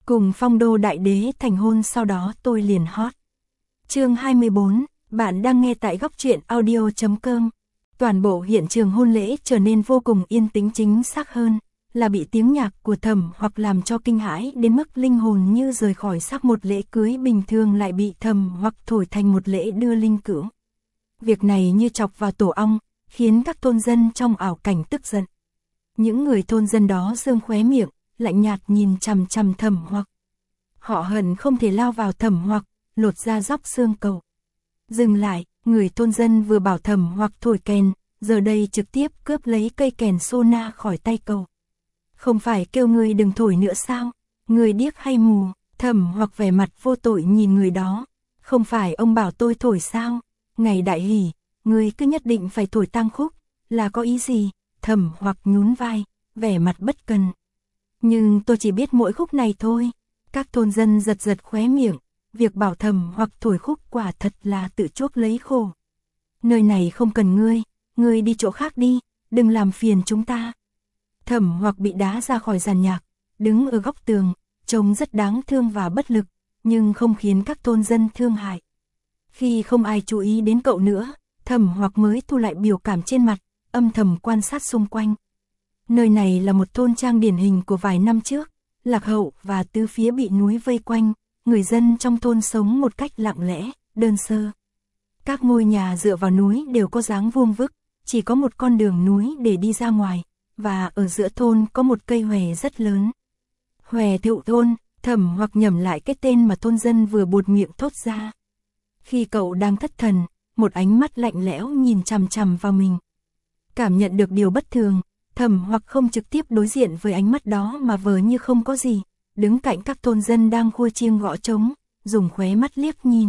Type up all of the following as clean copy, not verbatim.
Cùng Phong Đô đại đế thành hôn sau đó tôi liền hot. Chương 24, bạn đang nghe tại góc truyện audio.com. Toàn bộ hiện trường hôn lễ trở nên vô cùng yên tĩnh, chính xác hơn là bị tiếng nhạc của Thẩm Hoặc làm cho kinh hãi đến mức linh hồn như rời khỏi xác. Một lễ cưới bình thường lại bị Thẩm Hoặc thổi thành một lễ đưa linh cữu. Việc này như chọc vào tổ ong, khiến các thôn dân trong ảo cảnh tức giận. Những người thôn dân đó giương khóe miệng, lạnh nhạt nhìn chằm chằm Thẩm Hoặc. Họ hận không thể lao vào Thẩm Hoặc, lột ra róc xương cậu. Dừng lại, người thôn dân vừa bảo Thẩm Hoặc thổi kèn, giờ đây trực tiếp cướp lấy cây kèn Sona khỏi tay cậu. Không phải kêu ngươi đừng thổi nữa sao? Ngươi điếc hay mù? Thẩm Hoặc vẻ mặt vô tội nhìn người đó. Không phải ông bảo tôi thổi sao? Ngày đại hỷ, ngươi cứ nhất định phải thổi tang khúc, là có ý gì? Thẩm Hoặc nhún vai, vẻ mặt bất cần. Nhưng tôi chỉ biết mỗi khúc này thôi. Các thôn dân giật giật khóe miệng, việc bảo Thẩm Hoặc thổi khúc quả thật là tự chuốc lấy khổ. Nơi này không cần ngươi đi chỗ khác đi, đừng làm phiền chúng ta. Thẩm Hoặc bị đá ra khỏi dàn nhạc, đứng ở góc tường, trông rất đáng thương và bất lực, nhưng không khiến các thôn dân thương hại. Khi không ai chú ý đến cậu nữa, Thẩm Hoặc mới thu lại biểu cảm trên mặt, âm thầm quan sát xung quanh. Nơi này là một thôn trang điển hình của vài năm trước, lạc hậu và tứ phía bị núi vây quanh, người dân trong thôn sống một cách lặng lẽ, đơn sơ. Các ngôi nhà dựa vào núi đều có dáng vuông vức, chỉ có một con đường núi để đi ra ngoài, và ở giữa thôn có một cây hòe rất lớn. Hòe Thụ thôn. Thẩm Hoặc nhẩm lại cái tên mà thôn dân vừa buột miệng thốt ra. Khi cậu đang thất thần, một ánh mắt lạnh lẽo nhìn chằm chằm vào mình. Cảm nhận được điều bất thường, Thẩm Hoặc không trực tiếp đối diện với ánh mắt đó mà vờ như không có gì, đứng cạnh các thôn dân đang khua chiêng gõ trống, dùng khóe mắt liếc nhìn.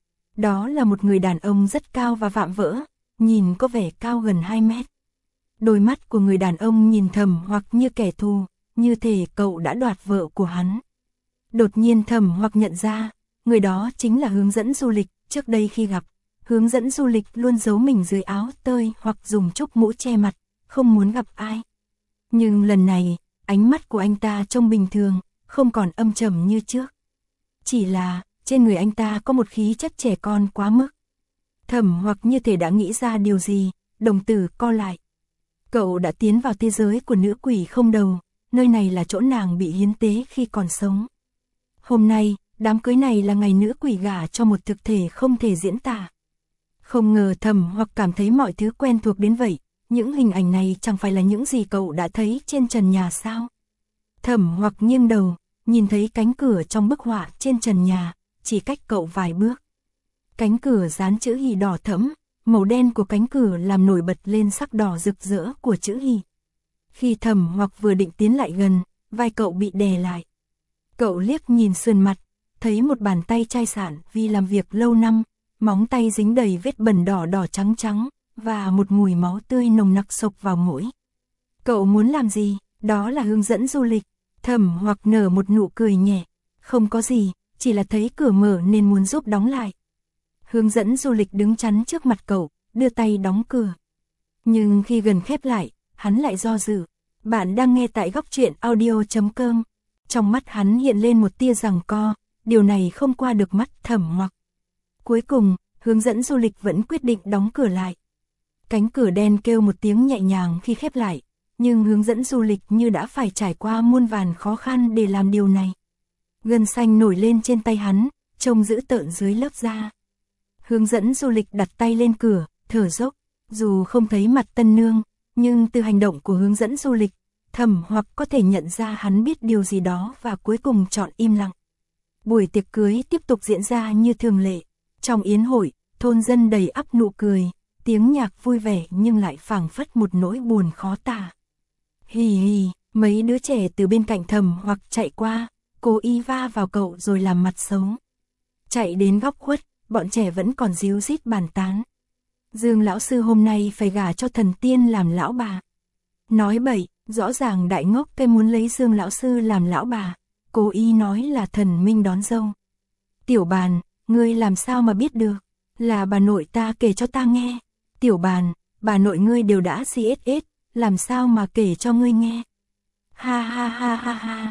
Đó là một người đàn ông rất cao và vạm vỡ, nhìn có vẻ cao gần 2 mét. Đôi mắt của người đàn ông nhìn Thẩm Hoặc như kẻ thù, như thể cậu đã đoạt vợ của hắn. Đột nhiên Thẩm Hoặc nhận ra, người đó chính là hướng dẫn du lịch. Trước đây khi gặp, hướng dẫn du lịch luôn giấu mình dưới áo tơi hoặc dùng trúc mũ che mặt, không muốn gặp ai. Nhưng lần này, ánh mắt của anh ta trông bình thường, không còn âm trầm như trước. Chỉ là, trên người anh ta có một khí chất trẻ con quá mức. Thẩm Hoặc như thể đã nghĩ ra điều gì, đồng tử co lại. Cậu đã tiến vào thế giới của nữ quỷ không đầu, nơi này là chỗ nàng bị hiến tế khi còn sống. Hôm nay, đám cưới này là ngày nữ quỷ gả cho một thực thể không thể diễn tả. Không ngờ Thẩm Hoặc cảm thấy mọi thứ quen thuộc đến vậy, những hình ảnh này chẳng phải là những gì cậu đã thấy trên trần nhà sao? Thẩm Hoặc nghiêng đầu, nhìn thấy cánh cửa trong bức họa trên trần nhà, chỉ cách cậu vài bước. Cánh cửa dán chữ Hỷ đỏ thẫm, màu đen của cánh cửa làm nổi bật lên sắc đỏ rực rỡ của chữ Hỷ. Khi Thẩm Hoặc vừa định tiến lại gần, vai cậu bị đè lại. Cậu liếc nhìn sườn mặt, thấy một bàn tay chai sạn vì làm việc lâu năm, móng tay dính đầy vết bẩn đỏ đỏ trắng trắng, và một mùi máu tươi nồng nặc xộc vào mũi. Cậu muốn làm gì? Đó là hướng dẫn du lịch. Thẩm Hoặc nở một nụ cười nhẹ. Không có gì, chỉ là thấy cửa mở nên muốn giúp đóng lại. Hướng dẫn du lịch đứng chắn trước mặt cậu, đưa tay đóng cửa. Nhưng khi gần khép lại, hắn lại do dự. Bạn đang nghe tại góc truyện audio.com. Trong mắt hắn hiện lên một tia giằng co, điều này không qua được mắt Thẩm Hoặc. Cuối cùng, hướng dẫn du lịch vẫn quyết định đóng cửa lại. Cánh cửa đen kêu một tiếng nhẹ nhàng khi khép lại, nhưng hướng dẫn du lịch như đã phải trải qua muôn vàn khó khăn để làm điều này. Gân xanh nổi lên trên tay hắn, trông dữ tợn dưới lớp da. Hướng dẫn du lịch đặt tay lên cửa, thở dốc, dù không thấy mặt tân nương, nhưng từ hành động của hướng dẫn du lịch, Thẩm Hoặc có thể nhận ra hắn biết điều gì đó và cuối cùng chọn im lặng. Buổi tiệc cưới tiếp tục diễn ra như thường lệ. Trong yến hội, thôn dân đầy ắp nụ cười, tiếng nhạc vui vẻ nhưng lại phảng phất một nỗi buồn khó tả. Hì hì, mấy đứa trẻ từ bên cạnh Thẩm Hoặc chạy qua, cố ý va vào cậu rồi làm mặt xấu. Chạy đến góc khuất, bọn trẻ vẫn còn ríu rít bàn tán. Dương lão sư hôm nay phải gả cho thần tiên làm lão bà. Nói bậy, rõ ràng đại ngốc cái muốn lấy Dương lão sư làm lão bà, cố ý nói là thần minh đón dâu. Tiểu Bàn, ngươi làm sao mà biết được? Là bà nội ta kể cho ta nghe. Tiểu Bàn, bà nội ngươi đều đã CSS, làm sao mà kể cho ngươi nghe? Ha ha ha ha ha.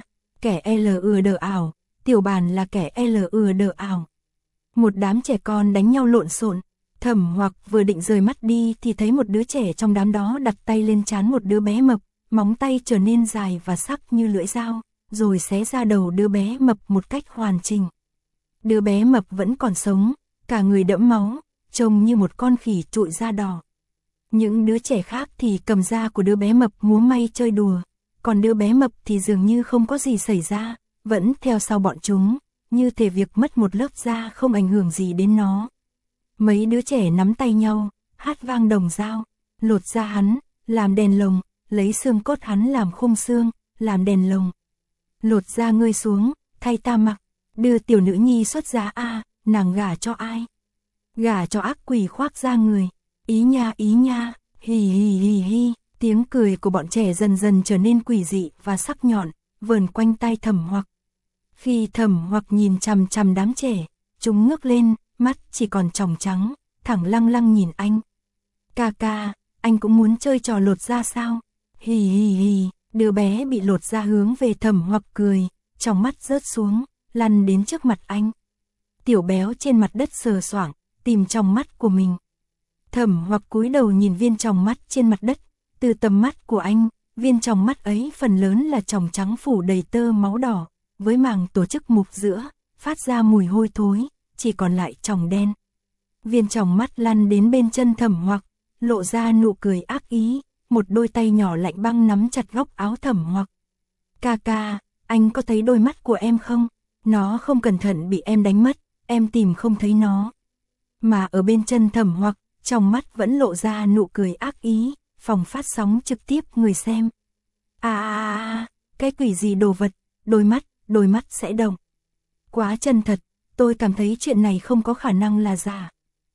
kẻ LUD ảo, tiểu bản là kẻ LUD ảo. Một đám trẻ con đánh nhau lộn xộn. Thẩm Hoặc vừa định rời mắt đi thì thấy một đứa trẻ trong đám đó đặt tay lên trán một đứa bé mập, móng tay trở nên dài và sắc như lưỡi dao, rồi xé ra đầu đứa bé mập một cách hoàn chỉnh. Đứa bé mập vẫn còn sống, cả người đẫm máu, trông như một con khỉ trụi da đỏ. Những đứa trẻ khác thì cầm da của đứa bé mập múa may chơi đùa, còn đứa bé mập thì dường như không có gì xảy ra, vẫn theo sau bọn chúng, như thể việc mất một lớp da không ảnh hưởng gì đến nó. Mấy đứa trẻ nắm tay nhau, hát vang đồng dao, lột da hắn, làm đèn lồng, lấy xương cốt hắn làm khung xương, làm đèn lồng. Lột da ngươi xuống, thay ta mặc, đưa tiểu nữ nhi xuất giá a, nàng gả cho ai? Gả cho ác quỷ khoác da người. Ý nha, hì hì hì hì, tiếng cười của bọn trẻ dần dần trở nên quỷ dị và sắc nhọn, vờn quanh tai Thẩm Hoặc. Khi Thẩm Hoặc nhìn chằm chằm đám trẻ, chúng ngước lên, mắt chỉ còn tròng trắng, thẳng lăng lăng nhìn anh. Ca ca, anh cũng muốn chơi trò lột da sao? Hì hì hì, đứa bé bị lột da hướng về Thẩm Hoặc cười, trong mắt rớt xuống, lăn đến trước mặt anh. Tiểu béo trên mặt đất sờ soạng, tìm trong mắt của mình. Thẩm Hoặc cúi đầu nhìn viên tròng mắt trên mặt đất, từ tầm mắt của anh, viên tròng mắt ấy phần lớn là tròng trắng phủ đầy tơ máu đỏ, với màng tổ chức mục giữa, phát ra mùi hôi thối, chỉ còn lại tròng đen. Viên tròng mắt lăn đến bên chân Thẩm Hoặc, lộ ra nụ cười ác ý, một đôi tay nhỏ lạnh băng nắm chặt góc áo Thẩm Hoặc. Ca ca, anh có thấy đôi mắt của em không? Nó không cẩn thận bị em đánh mất, em tìm không thấy nó. Mà ở bên chân Thẩm Hoặc, trong mắt vẫn lộ ra nụ cười ác ý, phòng phát sóng trực tiếp người xem. Cái quỷ gì đồ vật, đôi mắt sẽ động. Quá chân thật, tôi cảm thấy chuyện này không có khả năng là giả.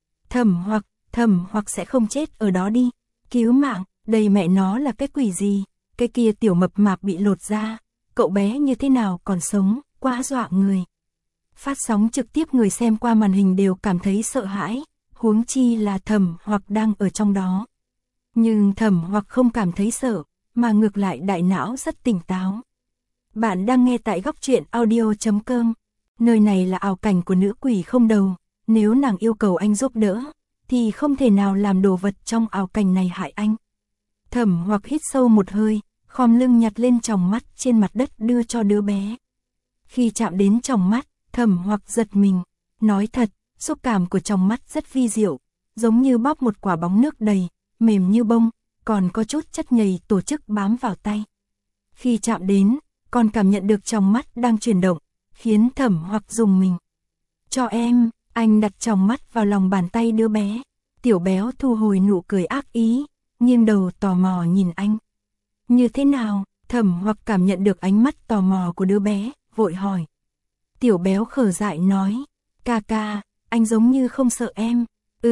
Thẩm Hoặc sẽ không chết ở đó đi. Cứu mạng, đây mẹ nó là cái quỷ gì? Cái kia tiểu mập mạp bị lột da, cậu bé như thế nào còn sống, quá dọa người. Phát sóng trực tiếp người xem qua màn hình đều cảm thấy sợ hãi, huống chi là Thẩm Hoặc đang ở trong đó. Nhưng Thẩm Hoặc không cảm thấy sợ, mà ngược lại đại não rất tỉnh táo. Bạn đang nghe tại góc truyện audio.com. Nơi này là ảo cảnh của nữ quỷ không đầu, nếu nàng yêu cầu anh giúp đỡ, thì không thể nào làm đồ vật trong ảo cảnh này hại anh. Thẩm Hoặc hít sâu một hơi, khom lưng nhặt lên tròng mắt trên mặt đất đưa cho đứa bé. Khi chạm đến tròng mắt, Thẩm Hoặc giật mình, nói thật, xúc cảm của tròng mắt rất vi diệu, giống như bóp một quả bóng nước đầy, mềm như bông, còn có chút chất nhầy tổ chức bám vào tay. Khi chạm đến, còn cảm nhận được tròng mắt đang chuyển động, khiến Thẩm Hoặc rùng mình. Cho em, anh đặt tròng mắt vào lòng bàn tay đứa bé. Tiểu béo thu hồi nụ cười ác ý, nghiêng đầu tò mò nhìn anh. Như thế nào? Thẩm Hoặc cảm nhận được ánh mắt tò mò của đứa bé, vội hỏi. Tiểu béo khờ dại nói, ca ca, anh giống như không sợ em.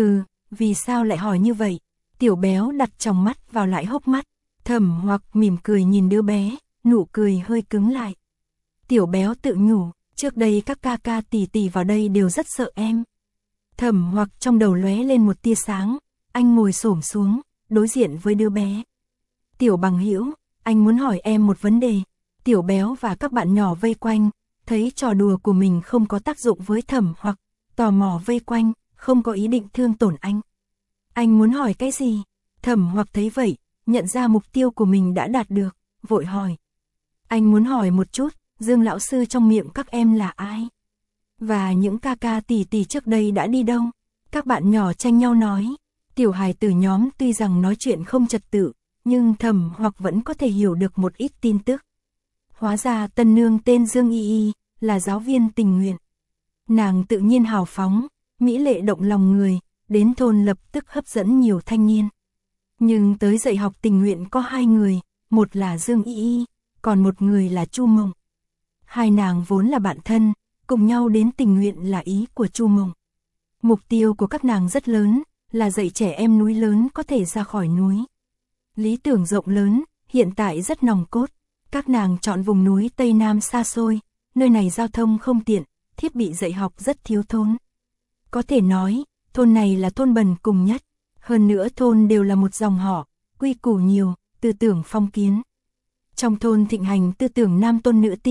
Vì sao lại hỏi như vậy? Tiểu béo đặt tròng mắt vào lại hốc mắt. Thẩm Hoặc mỉm cười nhìn đứa bé, nụ cười hơi cứng lại. Tiểu béo tự nhủ, trước đây các ca ca tỷ tỷ vào đây đều rất sợ em. Thẩm Hoặc trong đầu lóe lên một tia sáng, anh ngồi xổm xuống, đối diện với đứa bé. Tiểu bằng hữu, anh muốn hỏi em một vấn đề. Tiểu béo và các bạn nhỏ vây quanh, thấy trò đùa của mình không có tác dụng với Thẩm Hoặc, tò mò vây quanh, không có ý định thương tổn anh. Anh muốn hỏi cái gì? Thẩm Hoặc thấy vậy, nhận ra mục tiêu của mình đã đạt được, vội hỏi. Anh muốn hỏi một chút, Dương lão sư trong miệng các em là ai? Và những ca ca tỷ tỷ trước đây đã đi đâu? Các bạn nhỏ tranh nhau nói. Tiểu hài tử nhóm tuy rằng nói chuyện không trật tự, nhưng Thẩm Hoặc vẫn có thể hiểu được một ít tin tức. Hóa ra tân nương tên Dương Y Y, là giáo viên tình nguyện. Nàng tự nhiên hào phóng, mỹ lệ động lòng người, đến thôn lập tức hấp dẫn nhiều thanh niên. Nhưng tới dạy học tình nguyện có 2 người, một là Dương Y Y, còn một người là Chu Mộng. Hai nàng vốn là bạn thân, cùng nhau đến tình nguyện là ý của Chu Mộng. Mục tiêu của các nàng rất lớn, là dạy trẻ em núi lớn có thể ra khỏi núi. Lý tưởng rộng lớn, hiện tại rất nòng cốt. Các nàng chọn vùng núi Tây Nam xa xôi, nơi này giao thông không tiện, thiết bị dạy học rất thiếu thốn. Có thể nói, thôn này là thôn bần cùng nhất. Hơn nữa thôn đều là một dòng họ, quy củ nhiều, tư tưởng phong kiến. Trong thôn thịnh hành tư tưởng nam tôn nữ ti,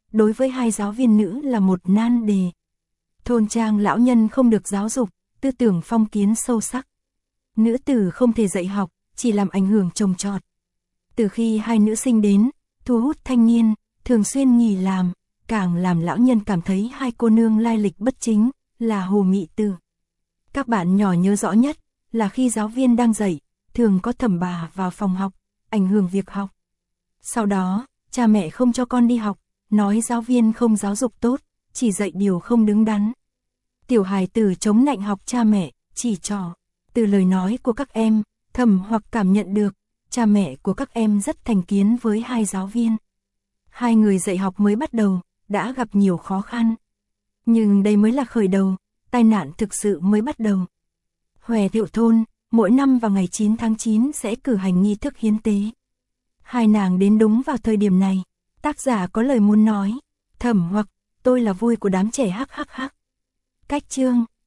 đối với hai giáo viên nữ là một nan đề. Thôn trang lão nhân không được giáo dục, tư tưởng phong kiến sâu sắc. Nữ tử không thể dạy học, chỉ làm ảnh hưởng trồng trọt. Từ khi hai nữ sinh đến, thu hút thanh niên, thường xuyên nghỉ làm, càng làm lão nhân cảm thấy hai cô nương lai lịch bất chính, là hồ mị tử. Các bạn nhỏ nhớ rõ nhất là khi giáo viên đang dạy, thường có thẩm bà vào phòng học, ảnh hưởng việc học. Sau đó, cha mẹ không cho con đi học, nói giáo viên không giáo dục tốt, chỉ dạy điều không đứng đắn. Tiểu hài tử chống nạnh học cha mẹ, chỉ trỏ. Từ lời nói của các em, thẩm hoặc cảm nhận được, cha mẹ của các em rất thành kiến với hai giáo viên. Hai người dạy học mới bắt đầu, đã gặp nhiều khó khăn. Nhưng đây mới là khởi đầu, tai nạn thực sự mới bắt đầu. Hòe Thiệu thôn, mỗi năm vào ngày 9 tháng 9 sẽ cử hành nghi thức hiến tế. Hai nàng đến đúng vào thời điểm này, tác giả có lời muốn nói, thẩm hoặc, tôi là vui của đám trẻ hắc hắc hắc. Cách chương,